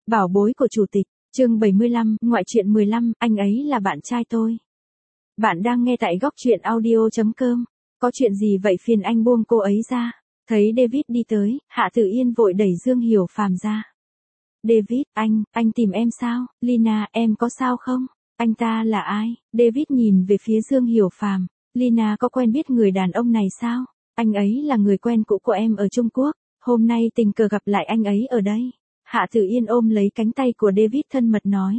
Bảo bối của chủ tịch, chương 75, ngoại truyện 15, anh ấy là bạn trai tôi. Bạn đang nghe tại góc truyện audio.com. Có chuyện gì vậy, phiền anh buông cô ấy ra. Thấy David đi tới, Hạ Tử Yên vội đẩy Dương Hiểu Phàm ra. David, anh tìm em sao? Lina, em có sao không? Anh ta là ai? David nhìn về phía Dương Hiểu Phàm. Lina có quen biết người đàn ông này sao? Anh ấy là người quen cũ của em ở Trung Quốc. Hôm nay tình cờ gặp lại anh ấy ở đây. Hạ Tử Yên ôm lấy cánh tay của David thân mật nói.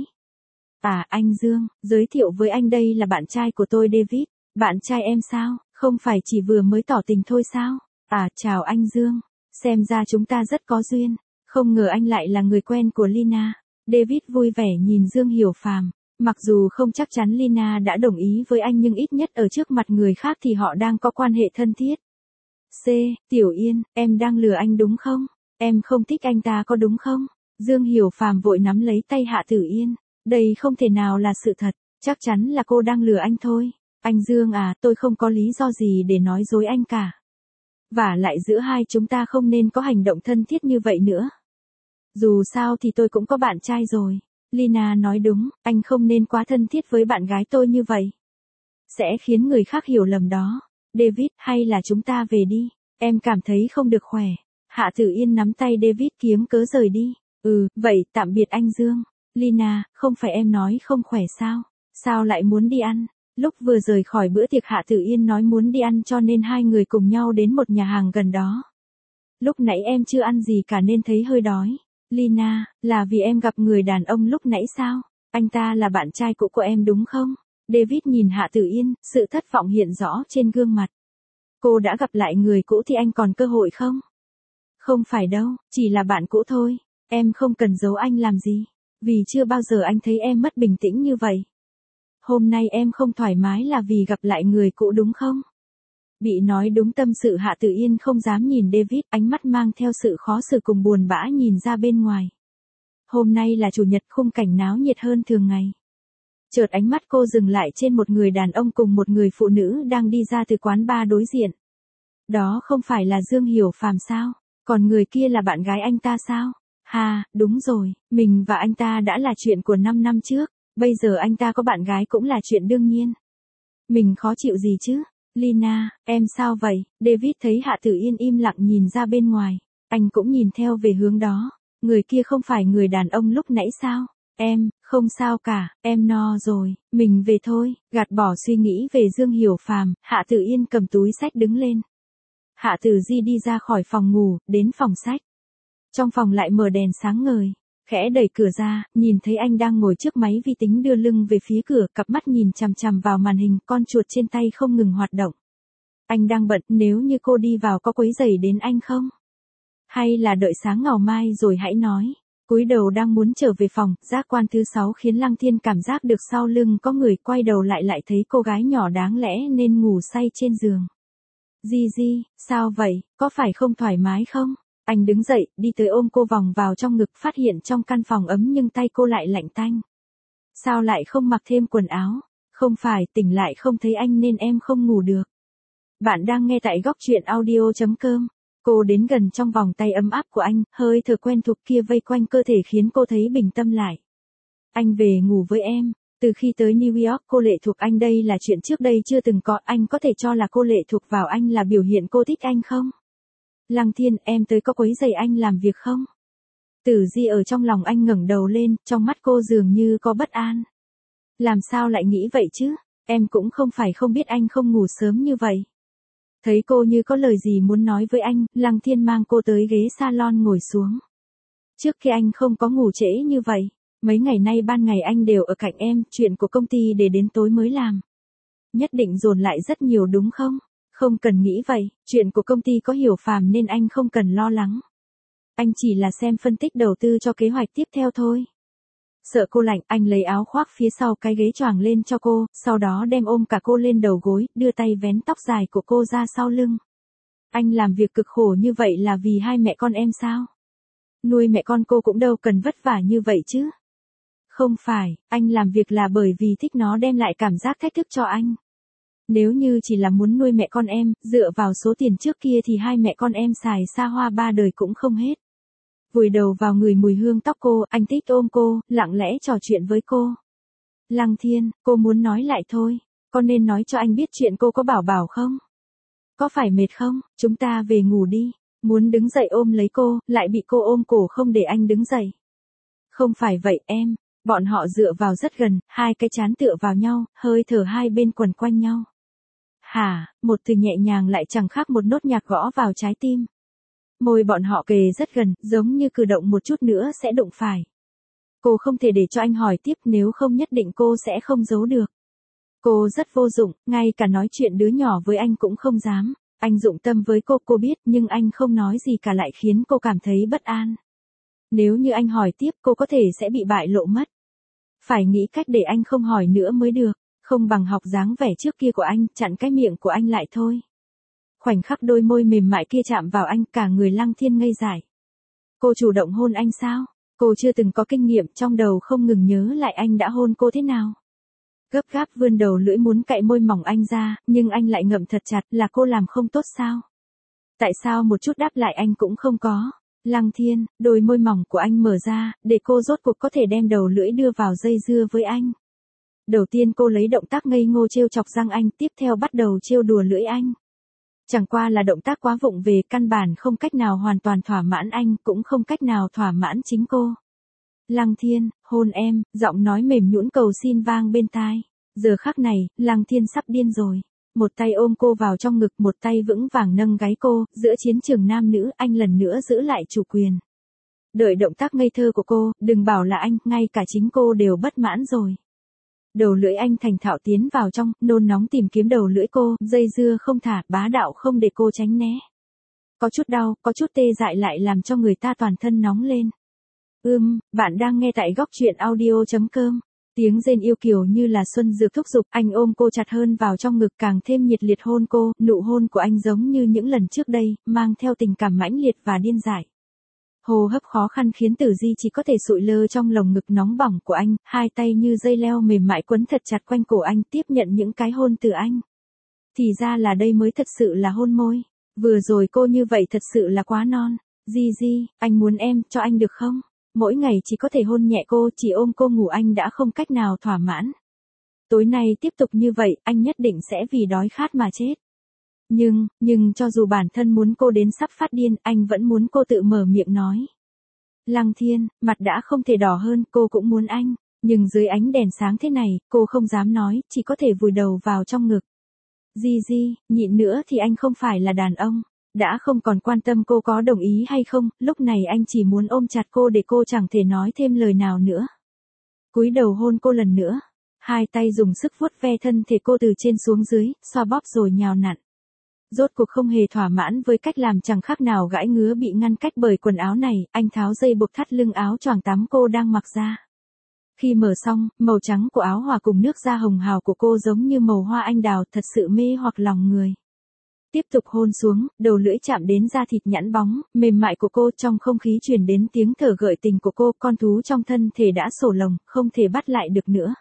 Anh Dương, giới thiệu với anh, đây là bạn trai của tôi David. Bạn trai em sao? Không phải chỉ vừa mới tỏ tình thôi sao? Chào anh Dương. Xem ra chúng ta rất có duyên. Không ngờ anh lại là người quen của Lina. David vui vẻ nhìn Dương Hiểu Phàm. Mặc dù không chắc chắn Lina đã đồng ý với anh, nhưng ít nhất ở trước mặt người khác thì họ đang có quan hệ thân thiết. Tiểu Yên, em đang lừa anh đúng không? Em không thích anh ta có đúng không? Dương Hiểu Phàm vội nắm lấy tay Hạ Tử Yên. Đây không thể nào là sự thật, chắc chắn là cô đang lừa anh thôi. Anh Dương tôi không có lý do gì để nói dối anh cả. Và lại giữa hai chúng ta không nên có hành động thân thiết như vậy nữa. Dù sao thì tôi cũng có bạn trai rồi. Lina nói đúng, anh không nên quá thân thiết với bạn gái tôi như vậy. Sẽ khiến người khác hiểu lầm đó. David, hay là chúng ta về đi, em cảm thấy không được khỏe. Hạ Tử Yên nắm tay David kiếm cớ rời đi. Vậy, tạm biệt anh Dương. Lina, không phải em nói không khỏe sao? Sao lại muốn đi ăn? Lúc vừa rời khỏi bữa tiệc Hạ Tử Yên nói muốn đi ăn, cho nên hai người cùng nhau đến một nhà hàng gần đó. Lúc nãy em chưa ăn gì cả nên thấy hơi đói. Lina, là vì em gặp người đàn ông lúc nãy sao? Anh ta là bạn trai cũ của em đúng không? David nhìn Hạ Tử Yên, sự thất vọng hiện rõ trên gương mặt. Cô đã gặp lại người cũ thì anh còn cơ hội không? Không phải đâu, chỉ là bạn cũ thôi. Em không cần giấu anh làm gì. Vì chưa bao giờ anh thấy em mất bình tĩnh như vậy. Hôm nay em không thoải mái là vì gặp lại người cũ đúng không? Bị nói đúng tâm sự, Hạ Tử Yên không dám nhìn David, ánh mắt mang theo sự khó xử cùng buồn bã nhìn ra bên ngoài. Hôm nay là chủ nhật, khung cảnh náo nhiệt hơn thường ngày. Chợt ánh mắt cô dừng lại trên một người đàn ông cùng một người phụ nữ đang đi ra từ quán bar đối diện. Đó không phải là Dương Hiểu Phàm sao? Còn người kia là bạn gái anh ta sao? Đúng rồi, mình và anh ta đã là chuyện của 5 năm trước, bây giờ anh ta có bạn gái cũng là chuyện đương nhiên. Mình khó chịu gì chứ? Lina, em sao vậy? David thấy Hạ Tử Yên im lặng nhìn ra bên ngoài, anh cũng nhìn theo về hướng đó. Người kia không phải người đàn ông lúc nãy sao? Em, không sao cả, em no rồi, mình về thôi. Gạt bỏ suy nghĩ về Dương Hiểu Phàm, Hạ Tử Yên cầm túi sách đứng lên. Hạ Tử Di đi ra khỏi phòng ngủ, đến phòng sách. Trong phòng lại mở đèn sáng ngời, khẽ đẩy cửa ra, nhìn thấy anh đang ngồi trước máy vi tính đưa lưng về phía cửa, cặp mắt nhìn chằm chằm vào màn hình, con chuột trên tay không ngừng hoạt động. Anh đang bận, nếu như cô đi vào có quấy rầy đến anh không? Hay là đợi sáng ngào mai rồi hãy nói. Cúi đầu đang muốn trở về phòng, giác quan thứ 6 khiến Lăng Thiên cảm giác được sau lưng có người, quay đầu lại thấy cô gái nhỏ đáng lẽ nên ngủ say trên giường. Di, sao vậy, có phải không thoải mái không? Anh đứng dậy, đi tới ôm cô vòng vào trong ngực, phát hiện trong căn phòng ấm nhưng tay cô lại lạnh tanh. Sao lại không mặc thêm quần áo? Không phải, tỉnh lại không thấy anh nên em không ngủ được. Bạn đang nghe tại góc truyện audio.com. Cô đến gần trong vòng tay ấm áp của anh, hơi thở quen thuộc kia vây quanh cơ thể khiến cô thấy bình tâm lại. Anh về ngủ với em. Từ khi tới New York cô lệ thuộc anh, đây là chuyện trước đây chưa từng có. Anh có thể cho là cô lệ thuộc vào anh là biểu hiện cô thích anh không? Lăng Thiên, em tới có quấy rầy anh làm việc không? Tử Di ở trong lòng anh ngẩng đầu lên, trong mắt cô dường như có bất an. Làm sao lại nghĩ vậy chứ? Em cũng không phải không biết anh không ngủ sớm như vậy. Thấy cô như có lời gì muốn nói với anh, Lăng Thiên mang cô tới ghế salon ngồi xuống. Trước khi anh không có ngủ trễ như vậy. Mấy ngày nay ban ngày anh đều ở cạnh em, chuyện của công ty để đến tối mới làm. Nhất định dồn lại rất nhiều đúng không? Không cần nghĩ vậy, chuyện của công ty có Hiểu Phàm nên anh không cần lo lắng. Anh chỉ là xem phân tích đầu tư cho kế hoạch tiếp theo thôi. Sợ cô lạnh, anh lấy áo khoác phía sau cái ghế choàng lên cho cô, sau đó đem ôm cả cô lên đầu gối, đưa tay vén tóc dài của cô ra sau lưng. Anh làm việc cực khổ như vậy là vì hai mẹ con em sao? Nuôi mẹ con cô cũng đâu cần vất vả như vậy chứ. Không phải, anh làm việc là bởi vì thích, nó đem lại cảm giác thách thức cho anh. Nếu như chỉ là muốn nuôi mẹ con em, dựa vào số tiền trước kia thì hai mẹ con em xài xa hoa 3 đời cũng không hết. Vùi đầu vào người mùi hương tóc cô, anh thích ôm cô, lặng lẽ trò chuyện với cô. Lăng Thiên, cô muốn nói lại thôi. Con nên nói cho anh biết chuyện cô có bảo bảo không? Có phải mệt không? Chúng ta về ngủ đi. Muốn đứng dậy ôm lấy cô, lại bị cô ôm cổ không để anh đứng dậy. Không phải vậy em. Bọn họ dựa vào rất gần, hai cái trán tựa vào nhau, hơi thở hai bên quần quanh nhau. Hả, một từ nhẹ nhàng lại chẳng khác một nốt nhạc gõ vào trái tim. Môi bọn họ kề rất gần, giống như cử động một chút nữa sẽ đụng phải. Cô không thể để cho anh hỏi tiếp, nếu không nhất định cô sẽ không giấu được. Cô rất vô dụng, ngay cả nói chuyện đứa nhỏ với anh cũng không dám. Anh dụng tâm với cô biết, nhưng anh không nói gì cả lại khiến cô cảm thấy bất an. Nếu như anh hỏi tiếp, cô có thể sẽ bị bại lộ mất. Phải nghĩ cách để anh không hỏi nữa mới được, không bằng học dáng vẻ trước kia của anh, chặn cái miệng của anh lại thôi. Khoảnh khắc đôi môi mềm mại kia chạm vào anh, cả người Lăng Thiên ngây dại. Cô chủ động hôn anh sao? Cô chưa từng có kinh nghiệm, trong đầu không ngừng nhớ lại anh đã hôn cô thế nào. Gấp gáp vươn đầu lưỡi muốn cạy môi mỏng anh ra, nhưng anh lại ngậm thật chặt, là cô làm không tốt sao? Tại sao một chút đáp lại anh cũng không có? Lăng Thiên, đôi môi mỏng của anh mở ra, để cô rốt cuộc có thể đem đầu lưỡi đưa vào dây dưa với anh. Đầu tiên cô lấy động tác ngây ngô trêu chọc răng anh, tiếp theo bắt đầu trêu đùa lưỡi anh. Chẳng qua là động tác quá vụng về, căn bản không cách nào hoàn toàn thỏa mãn anh, cũng không cách nào thỏa mãn chính cô. Lăng Thiên, hôn em, giọng nói mềm nhũn cầu xin vang bên tai. Giờ khắc này, Lăng Thiên sắp điên rồi. Một tay ôm cô vào trong ngực, một tay vững vàng nâng gáy cô, giữa chiến trường nam nữ, anh lần nữa giữ lại chủ quyền. Đợi động tác ngây thơ của cô, đừng bảo là anh, ngay cả chính cô đều bất mãn rồi. Đầu lưỡi anh thành thạo tiến vào trong, nôn nóng tìm kiếm đầu lưỡi cô, dây dưa không thả, bá đạo không để cô tránh né. Có chút đau, có chút tê dại lại làm cho người ta toàn thân nóng lên. Bạn đang nghe tại góc truyện audio.com. Tiếng rên yêu kiều như là xuân dược thúc giục, anh ôm cô chặt hơn vào trong ngực, càng thêm nhiệt liệt hôn cô, nụ hôn của anh giống như những lần trước đây, mang theo tình cảm mãnh liệt và điên dại. Hô hấp khó khăn khiến Tử Di chỉ có thể sụi lơ trong lồng ngực nóng bỏng của anh, hai tay như dây leo mềm mại quấn thật chặt quanh cổ anh, tiếp nhận những cái hôn từ anh. Thì ra là đây mới thật sự là hôn môi. Vừa rồi cô như vậy thật sự là quá non. Di, anh muốn em, cho anh được không? Mỗi ngày chỉ có thể hôn nhẹ cô, chỉ ôm cô ngủ anh đã không cách nào thỏa mãn. Tối nay tiếp tục như vậy, anh nhất định sẽ vì đói khát mà chết. Nhưng cho dù bản thân muốn cô đến sắp phát điên, anh vẫn muốn cô tự mở miệng nói. Lăng Thiên, mặt đã không thể đỏ hơn, cô cũng muốn anh. Nhưng dưới ánh đèn sáng thế này, cô không dám nói, chỉ có thể vùi đầu vào trong ngực. Di, nhịn nữa thì anh không phải là đàn ông. Đã không còn quan tâm cô có đồng ý hay không, lúc này anh chỉ muốn ôm chặt cô để cô chẳng thể nói thêm lời nào nữa. Cúi đầu hôn cô lần nữa. Hai tay dùng sức vuốt ve thân thể cô từ trên xuống dưới, xoa bóp rồi nhào nặn. Rốt cuộc không hề thỏa mãn với cách làm chẳng khác nào gãi ngứa bị ngăn cách bởi quần áo này, anh tháo dây buộc thắt lưng áo choàng tắm cô đang mặc ra. Khi mở xong, màu trắng của áo hòa cùng nước da hồng hào của cô giống như màu hoa anh đào, thật sự mê hoặc lòng người. Tiếp tục hôn xuống, đầu lưỡi chạm đến da thịt nhẵn bóng, mềm mại của cô, trong không khí truyền đến tiếng thở gợi tình của cô, con thú trong thân thể đã sổ lồng, không thể bắt lại được nữa.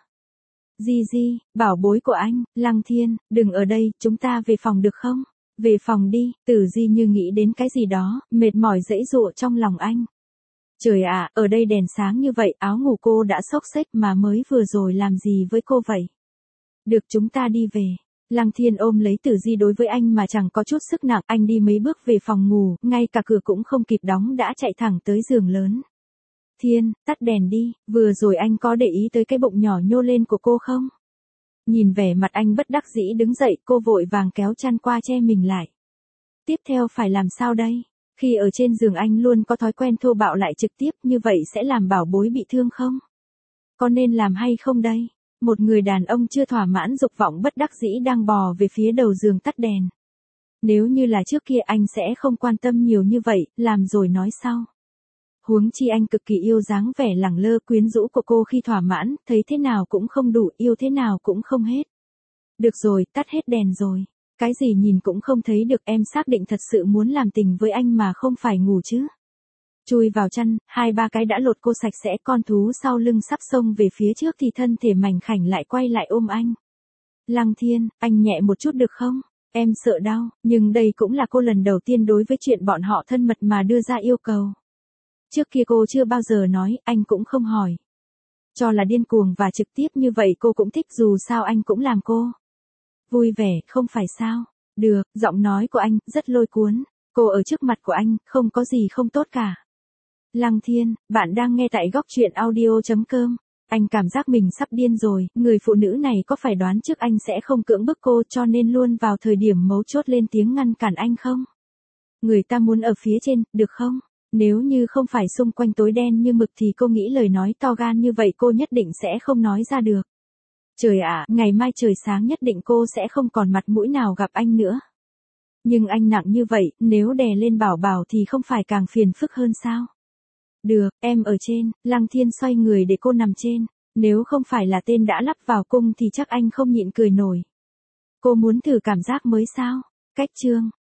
Di, bảo bối của anh, Lăng Thiên, đừng ở đây, chúng ta về phòng được không? Về phòng đi, Tử Di như nghĩ đến cái gì đó, mệt mỏi dãy dụa trong lòng anh. Trời ạ, ở đây đèn sáng như vậy, áo ngủ cô đã xốc xếch mà mới vừa rồi làm gì với cô vậy? Được, chúng ta đi về. Lăng Thiên ôm lấy Tử Di, đối với anh mà chẳng có chút sức nặng, anh đi mấy bước về phòng ngủ, ngay cả cửa cũng không kịp đóng đã chạy thẳng tới giường lớn. Thiên, tắt đèn đi, vừa rồi anh có để ý tới cái bụng nhỏ nhô lên của cô không? Nhìn vẻ mặt anh bất đắc dĩ đứng dậy, cô vội vàng kéo chăn qua che mình lại. Tiếp theo phải làm sao đây? Khi ở trên giường anh luôn có thói quen thô bạo lại trực tiếp, như vậy sẽ làm bảo bối bị thương không? Có nên làm hay không đây? Một người đàn ông chưa thỏa mãn dục vọng bất đắc dĩ đang bò về phía đầu giường tắt đèn. Nếu như là trước kia anh sẽ không quan tâm nhiều như vậy, làm rồi nói sau. Huống chi anh cực kỳ yêu dáng vẻ lẳng lơ quyến rũ của cô khi thỏa mãn, thấy thế nào cũng không đủ, yêu thế nào cũng không hết. Được rồi, tắt hết đèn rồi. Cái gì nhìn cũng không thấy được, em xác định thật sự muốn làm tình với anh mà không phải ngủ chứ. Chui vào chăn, 2-3 cái đã lột cô sạch sẽ, con thú sau lưng sắp xông về phía trước thì thân thể mảnh khảnh lại quay lại ôm anh. Lăng Thiên, anh nhẹ một chút được không? Em sợ đau, nhưng đây cũng là cô lần đầu tiên đối với chuyện bọn họ thân mật mà đưa ra yêu cầu. Trước kia cô chưa bao giờ nói, anh cũng không hỏi. Cho là điên cuồng và trực tiếp như vậy cô cũng thích, dù sao anh cũng làm cô vui vẻ, không phải sao? Được, giọng nói của anh rất lôi cuốn. Cô ở trước mặt của anh, không có gì không tốt cả. Lăng Thiên, bạn đang nghe tại góc truyện audio.com. Anh cảm giác mình sắp điên rồi, người phụ nữ này có phải đoán trước anh sẽ không cưỡng bức cô cho nên luôn vào thời điểm mấu chốt lên tiếng ngăn cản anh không? Người ta muốn ở phía trên, được không? Nếu như không phải xung quanh tối đen như mực thì cô nghĩ lời nói to gan như vậy cô nhất định sẽ không nói ra được. Trời ạ, ngày mai trời sáng nhất định cô sẽ không còn mặt mũi nào gặp anh nữa. Nhưng anh nặng như vậy, nếu đè lên Bảo Bảo thì không phải càng phiền phức hơn sao? Được, em ở trên. Lăng Thiên xoay người để cô nằm trên. Nếu không phải là tên đã lắp vào cung thì chắc anh không nhịn cười nổi. Cô muốn thử cảm giác mới sao? Cách chương